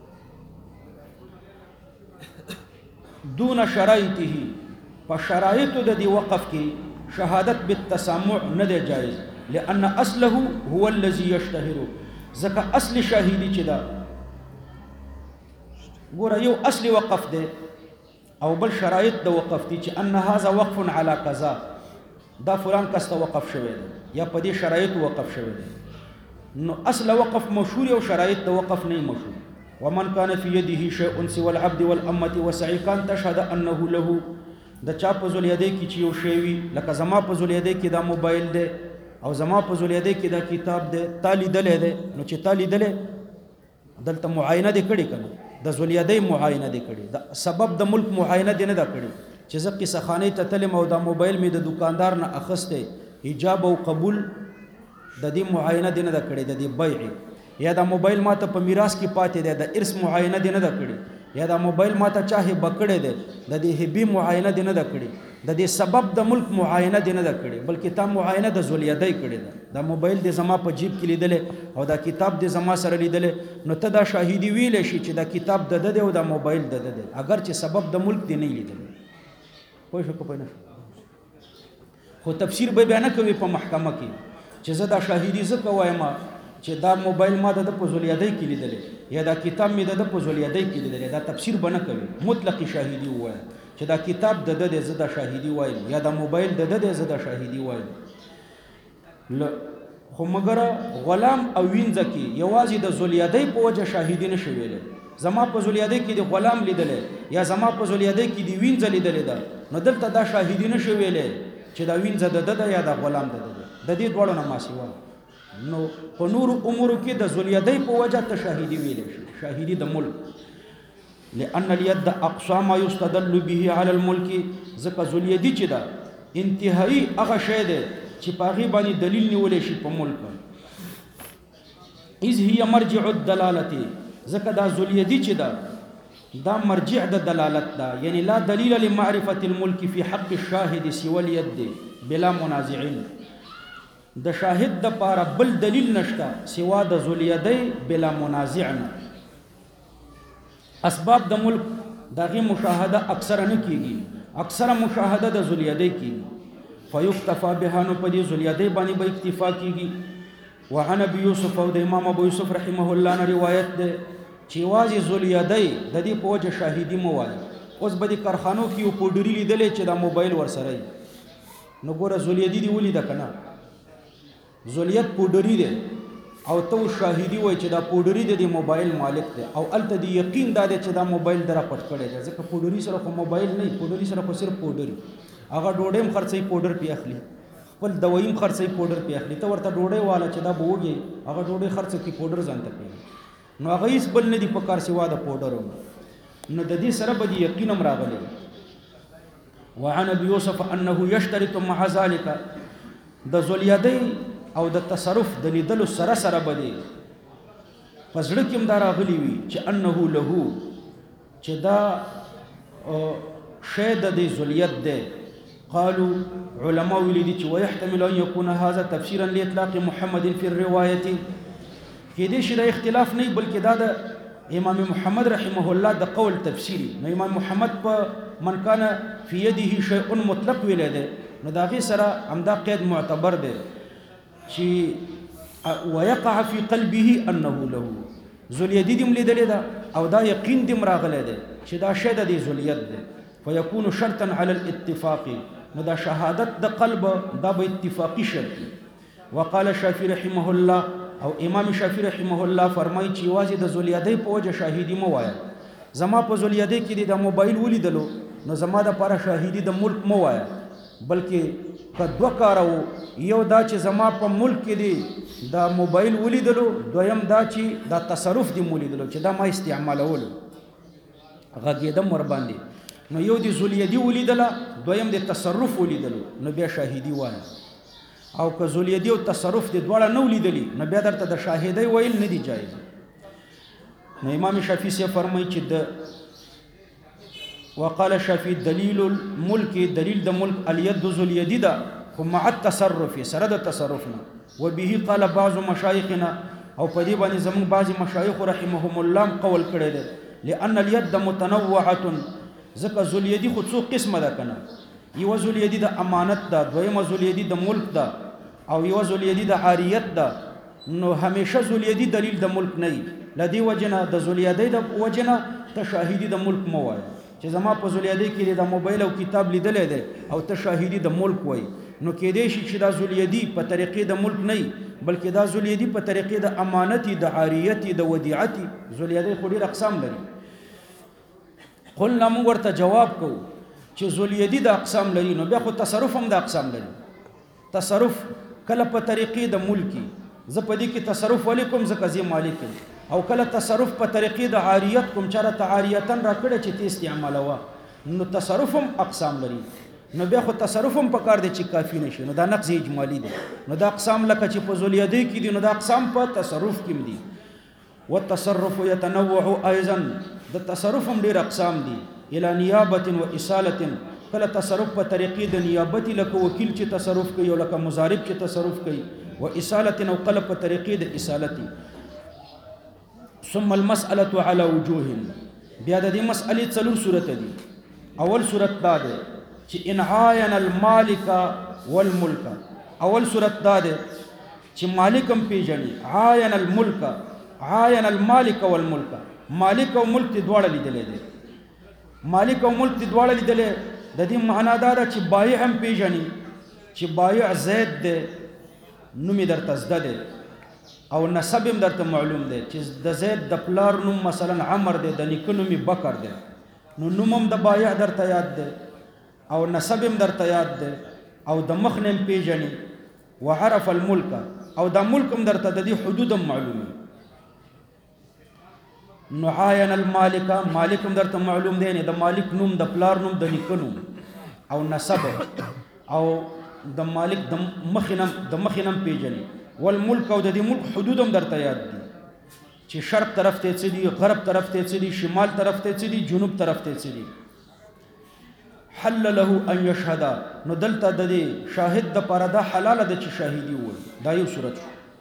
دون شرایطه. په شرایط د دې وقف کې شهادت بالتسامع نه ده جائز. لأن اصله هو الذي يشتهر، ځکه اصل شاهدی چې ده، ګوره یو اصل وقف ده او بل شرایط د وقف دي چې ان هذا وقف على كذا، دا فلان کس ته وقف شوی ده یا په دې شرایط وقف شوی ده. نو اصل وقف مشهور او شرایط د وقف نه مشهور. ومن كان في يده شيء سوى العبد والأمة وسعي كان تشهد انه له، د چا په زولیده کې چې یو شی وي، لکه زما په زولیده کې دا موبایل ده او زما په زولیده کې دا کتاب ده، تا لیدلی ده. نو چې تا لیدلی دلته معاینه دې کړې که نه، د زولیده معاینه دې کړې، د سبب د ملک معاینه دې نه ده کړې چې زه قصه خانې ته تلم او دا موبایل مې د دکاندار نه اخیستی، ایجاب او قبول د دې معاینه دې نه ده کړې، د دې بیع. یا دا موبایل ما ته په میراث کې پاتې دی، د ارث معاینه دې نه ده کړې. یا دا موبایل ما ته چا هبه کړی دی، د دې هبې معاینه دې نه ده کړې، د دې سبب د ملک معاینه دې نه ده کړې، بلکې تا معاینه د زولیدۍ کړې ده. دا موبایل دې زما په جیب کې لیدلی او دا کتاب دې زما سره لیدلی، نو ته دا شاهدي ویلی شي چې دا کتاب د ده دی او دا موبایل د ده دی، اگر چې سبب د ملک دې نه لیدلی. پوه شو که پوه نه شو؟ خو تفسیر به بیا نه کوي په محکمه کې چې زه دا شاهدي ځکه وایم چې دا موبایل ما د په زولیدۍ کې لیدلی یا دا کتاب مې د په زولیدۍ کې لیدلی، دا تفسیر به نه کوي. مطلقي شاهدي ووایه چې دا کتاب د ده دی، زه دا شاهدي وایم، یا دا موبایل د ده دی، زه دا شاهدي وایم. خو مګر غلام او وینځه کې یوازې د ذولیدۍ په وجه شاهدي نشي ویلی زما په ذولیدۍ کې د غلام لیدلی یا زما په ذولیدۍ کې د وینځه لیدلې ده نو دلته دا شاهدي نشي ویلی چې دا وینځه د ده ده یا د غلام د ده ده د دې دواړو نه ماسیوا نو په نورو امورو کې د ذولیدۍ په وجه ته شاهدي ویلی شي شاهدي د ملک لأن اليد اقصى ما يستدل به على الملك ځکه ذولیدي چې ده انتهایی هغه شی دی چې په هغې باندې دلیل نیولی شي په ملک اذ هي مرجع الدلالة ځکه دا ذولیدي چې ده دا مرجع د دلالت ده یعنی لا دلیل لمعرفة الملك في حق الشاهد سوى اليد بلا منازعين د شاهد د پاره بل دلیل نشته سوا د ذولیدۍ بلا منازعنا اسباب د ملک دغه مشاهده اکثر نه کیږي اکثر مشاهده د ذولیدۍ کیږي فیکتفى بها نو په دې ذولیدۍ باندې به اکتفا کیږي وعن ابي يوسف او د امام ابو یوسف رحمه الله نه روایت ده چې واځي ذولیدۍ د دې په وجه شاهدي مو وایي اوس به د کارخانو کې یو پوډري لیدلې چې دا موبایل ورسره نو ګوره ذولیدۍ دی ولیده کنه ذولیت پوډري دی او ته شاهدي وای چې دا پوډري د موبایل مالک دی او الته دی یقین دا دی چې دا موبایل درا پټ کړی دی ځکه پوډري سره خو موبایل نه پوډري سره خو صرف پوډري هغه ډوډۍ خرڅي پوډر پی اخلي خپل دوايي خرڅي پوډر پی اخلي ته ورته ډوډۍ والا چې دا بوږي هغه ډوډۍ خرڅ کی پوډر ځانته کوي نو هغه هیڅ بل نه دی په کار سوا د پوډر نو د دې سره به یقین هم راغلی وعن ابي يوسف انه يشترط مع ذلك د ذولیدۍ او د تصرف د لیدلو سره سره بده پزړه کې مدار غلی وي چې انه له چې دا شهد د ذولیت ده قالوا علماء ولدي چې ويحتمل ان يكون هذا تفسيرا لاطلاق محمد في الروايه کې دې شي د اختلاف نه بلکې دا د امام محمد رحمه الله د قول تفسیری نو امام محمد په من کان فی یده شیء مطلق ویل ده نو دا غي سره همدا قید معتبر ده چې ويقع في قلبه انه له ذولیدی دم لیدل ده او دا یقین دم راغله ده چې دا شهد دی ذولیت ده فيكون شرطا على الاتفاق نو دا شهادت د قلب دا به اتفاقی شرط وقال الشافعي رحمه الله او امام شافعي رحمه الله فرمایي چې واځي د ذولیدۍ په وجه شاهدی مو وایا زما په ذولیدۍ کې د موبایل ولیدلو نو زما د لپاره شاهدی د ملک مو وایا بلکې کدو کارو یو دا چې زما په ملک کې دی دا موبایل ولیدلو دویم دا چې دا تصرف دی مولیدلو چې دا ما استعمالولو غږیدم ور باندې نو یو دی ذولیدۍ ولیدله دویم دی تصرف ولیدلو نو بیا شاهدی وایي او که ذولیدۍ او تصرف دی دواړه نو لیدلی نو بیا درته د شاهدۍ ویل نه دی جایز نو امام شافعي سے فرمایي چې د وقال الشافعي دلیل الملك دلیل د ملک الید ذولیدۍ ده خو مع التصرف سره د تصرفنا وبه قال بعض مشایخنا او په دې باندې زموږ بعض مشایخ رحمهم الله قول کړی دی لان الید متنوعه ځکه ذولیدۍ خو څو قسمه ده کنه یو ذولیدۍ د امانت ده دویمه ذولیدۍ د ملک ده او یو ذولیدۍ د عاریت ده نو همیشه ذولیدۍ دلیل د ملک نه لدی وجنه د ذولیدۍ د وجنه ته شاهدی د ملک مو وای چې زما په ذولیدۍ کې د موبایل او کتاب لیدلې ده او ته شاهدی د ملک وای نو کې دې شي چې دا ذولیدۍ په طریقې د ملک نه بلکې دا ذولیدۍ په طریقې د امانت د عاریت د ودیعت ذولیدۍ خو ډېر اقسام لري قلنا موږ ورته جواب کوو چې ذولیدۍ د اقسام لري نو بیا خو تصرف هم د اقسام لري تصرف کله په طریقې د ملکی زه په دې کې تصرف ولیکم ځکه زه مالک او کله تصرف په طریقې د عاریت کوم چاره ته عاریتن را کړه چې ته استعمالوه نو تصرف هم اقسام لري نو بیا خو تصرف هم پکار دی چې کافی نشي نو دا نقض اجمالی دی نو دا اقسام لکه چې په ذولیدۍ کې دي نو دا اقسام په تصرف کې دي والتصرف يتنوع ايضا د تصرف هم ډیر اقسام دي الى نیابه و اصاله کله تصرف په طریقې د نیابت لکه وکیل چې تصرف کوي او لکه مضارب چې تصرف کوي و اصاله او کله په طریقې د اصالتي ثم المساله على وجوه بیا د دې مسالې څلور صورت دي اول صورت دا ده چې ان عاين المالک والملک اول صورت دا ده چې مالکم پیژني عاين الملک عاين المالک والملک مالک او ملک دواړه لیدلې دي مالک او ملک دواړه لیدلې د دې معنا دا ده چې بایع هم پیژني چې بایع زید ده نوم یې درته زده دی او نسب هم درته معلوم دی چې د زید د پلار نوم مثلا عمر دی د نیکه نوم یې بکر دی نو نوم هم د بایع درته یاد دی او نسب هم درته یاد دی او د مخ نه هم پېژني وعرف الملک او دا ملک هم درته د دې حدود هم معلومي نو عاین المالک مالک هم درته معلوم دی د مالک نوم د پلار نوم د نیکه نوم او نسب او د مالک د مخینم پیژني والملک او د دې ملک حدود هم درته یاد دي چې شرق طرف ته څه دي غرب طرف ته څه دي شمال طرف ته څه دي جنوب طرف ته څه دي حل له ان يشهد نو دلته د دې شاهد د پاره دا حلال ده چې شاهدي وي دا یو صورت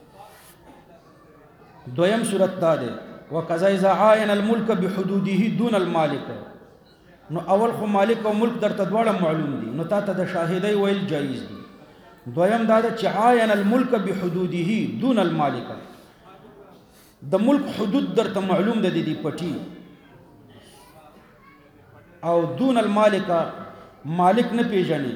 دویم صورت دا ده وکذا اذا عاين الملك بحدوده دون المالك نو اول خو مالک او ملک درته دواړه معلوم دي نو تا ته د شاهدۍ ویل جایز دي دویم دا ده چې عاين الملك بحدوده دون المالك د ملک حدود درته معلوم ده د دې پټي او دون المالک مالک نه پیژني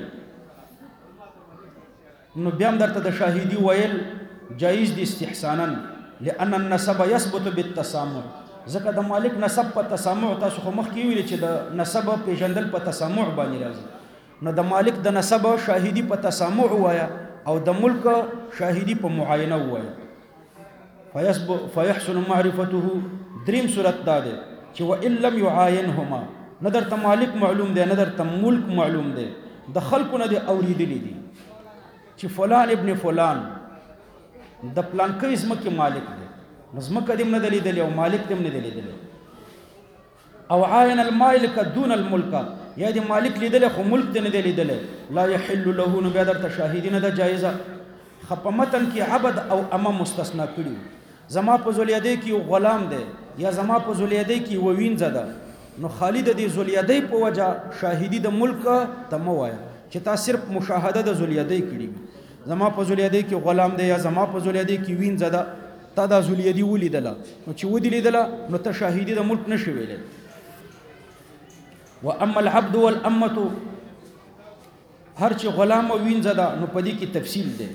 نو بیا هم درته د شاهدي ویل جایز دي استحسانا لأن النسب يثبت بالتسامع ځکه د مالک نسب په تسامع تاسو خو مخکې ویلي چې د نسب پیژندل په تسامع باندې راځي نو د مالک د نسب شاهدي په تسامع وایا او د ملک شاهدي په معاینه وایا فيحسن معرفته دریم صورت دا ده چې وان لم يعاينهما نه درته مالک معلوم دی نه درته ملک معلوم دی د خلکو نه دی اوریدلی دي چې فلان ابن فلان د پلانکې ځمکې مالک دی نو ځمکه دې هم نه دی لیدلې او مالک دې هم نه دی لیدلی او عاین المالک دون الملک یا دې مالک لیدلی خو ملک دې نه دی لیدلی لا یحل له نو بیا درته شاهدي نه ده جایزه په متن کې عبد او اما مستثنا کړي زما په ذولیدې کې غلام دی یا زما په ذولیدې کې ووینځه ده نو خالد دې ذولیدې په وجه شاهدي د ملک ته مه وایه چې تا صرف مشاهده د ذولیدې کړي زما په ذولیدې کې غلام دی یا زما په ذولیدې کې وینځه ده تا دا ذولیدې ولیدله نو چې ودې لیدله نو ته شاهدي د ملک نشي ویلی واما العبد والامه هر چې غلام او وینځه ده نو په دې کې تفصیل دی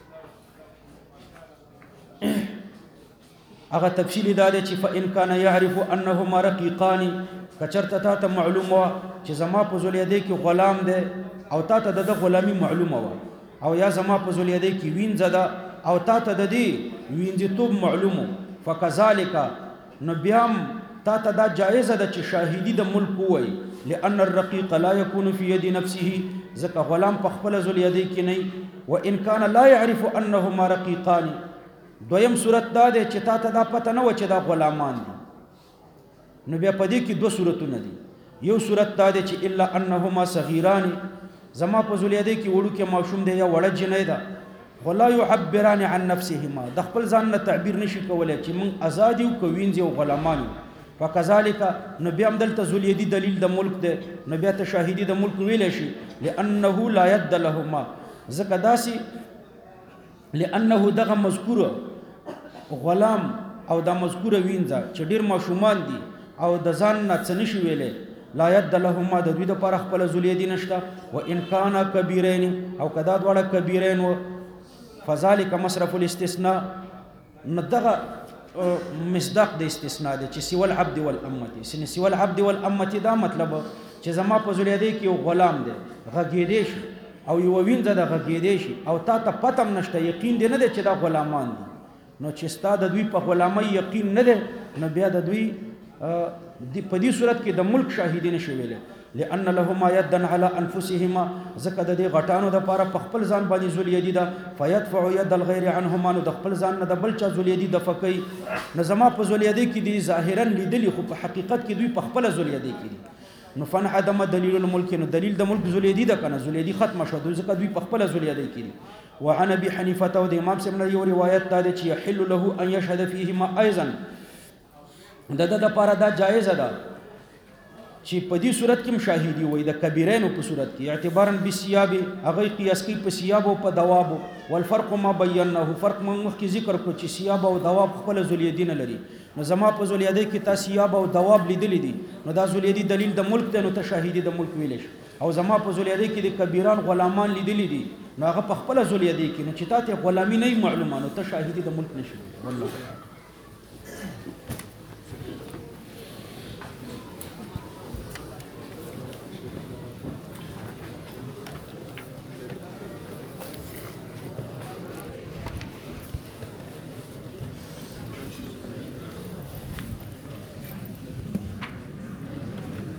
هغه تفصیل دا دی چې فإن كان يعرف انهما رقيقان کچرته تا ته معلومه چې زما په ذولیدې کې غلام دی او تا ته د غلامي معلومه و او یا زما په ذولیدې کې وینځه ده او تا ته د دې وینځتوب معلومه فكذلك نو بیا تا ته دا جایزه ده چې شاهدي د ملک وای لأن الرقيق لا يكون في يد نفسه ځکه غلام په خپل ذولیدې کې نه وان كان لا يعرف انهما رقيقان دویم صورت دا ده چې تا ته دا پته نه و چې دا غلامان دي نو بیا په دې کې دوه صورتونه دي یو صورت دا ده چې الا انهما صغيران زما په ذولیدې کې وړو کې ماشوم دی یا وړه جنۍ ده ولا يعبران عن نفسهما د خپل ځان نه تعبیر نشي کولای چې موږ آزاد یو کوینځ او غلامان فكذلك نو بیا هم دلته ذولیدې دلیل د ملک دی نو بیا ته شاهدي د ملک ویلی شي لانه لا ید لهما ځکه داسې لانه دغه مذکوره غلام او دا مذکوره وینځه چې ډېر ماشومان دي او د ځان نه څه نشي ویلی لا ید لهما د دوی دپاره خپله ذولیدې نشته وان کانا کبیرین او که دا دواړه کبیرین و فذلک مصرف الاستثناء نو دغه مصداق د استثناء دی چې سوى العبد والامه سوى العبد والامه دا مطلب چې زما په ذولیدې کې یو غلام دی غږېدی شي او یو وینځه ده غږېدی شي او تا ته پته هم نشته یقین دی نه دی چې دا غلامان دي نو چې ستا د دوی په غلامۍ یقین نه دی نو بیا د دوی په دې صورت کې د ملک شاهدي نشي ویلی لأن لهما يدا على انفسهما ځکه د دې غټانو دپاره په خپل ځان باندې ذولیدي ده فيدفع يد الغیر عنهما نو د خپل ځان نه د بل چا ذولیدي دفع کوي نو زما په ذولیدۍ کې دي ظاهرا لیدلي خو په حقیقت کې دوی په خپله ذولیدۍ کې دي نو فانعدم دلیل الملک نو دلیل د ملک ذولیدي ده که نه ذولیدي ختمه شوه ځکه دوی په خپله ذولیدۍ کې دي وعن ابي حنیفه او د امام صاحب نه یو روایت دا دی چې یحل له ان یشهد فیهما ایضا د ده دپاره دا جایزه ده چې په دې صورت کې هم شاهدي وایي د کبیرینو په صورت کې اعتبارا بثياب هغوی قیاس کوي په ثیاب او په دوابو والفرق ما بیناه فرق موږ مخکې ذکر کړو چې ثیاب او دواب خپله ذولیدي نه لري نو زما په ذولیدې کې تا سیاب او دواب لیدلی دي نو دا ذولیدې دلیل د ملک دی نو ته شاهدي د ملک ویلی شي او زما په ذولیدې کې د کبیران غلامان لیدلی دي نو هغه په خپله ذولیدې کې نو چې تا ته غلامي نه معلومه نو ته شاهدي د ملک نشي والله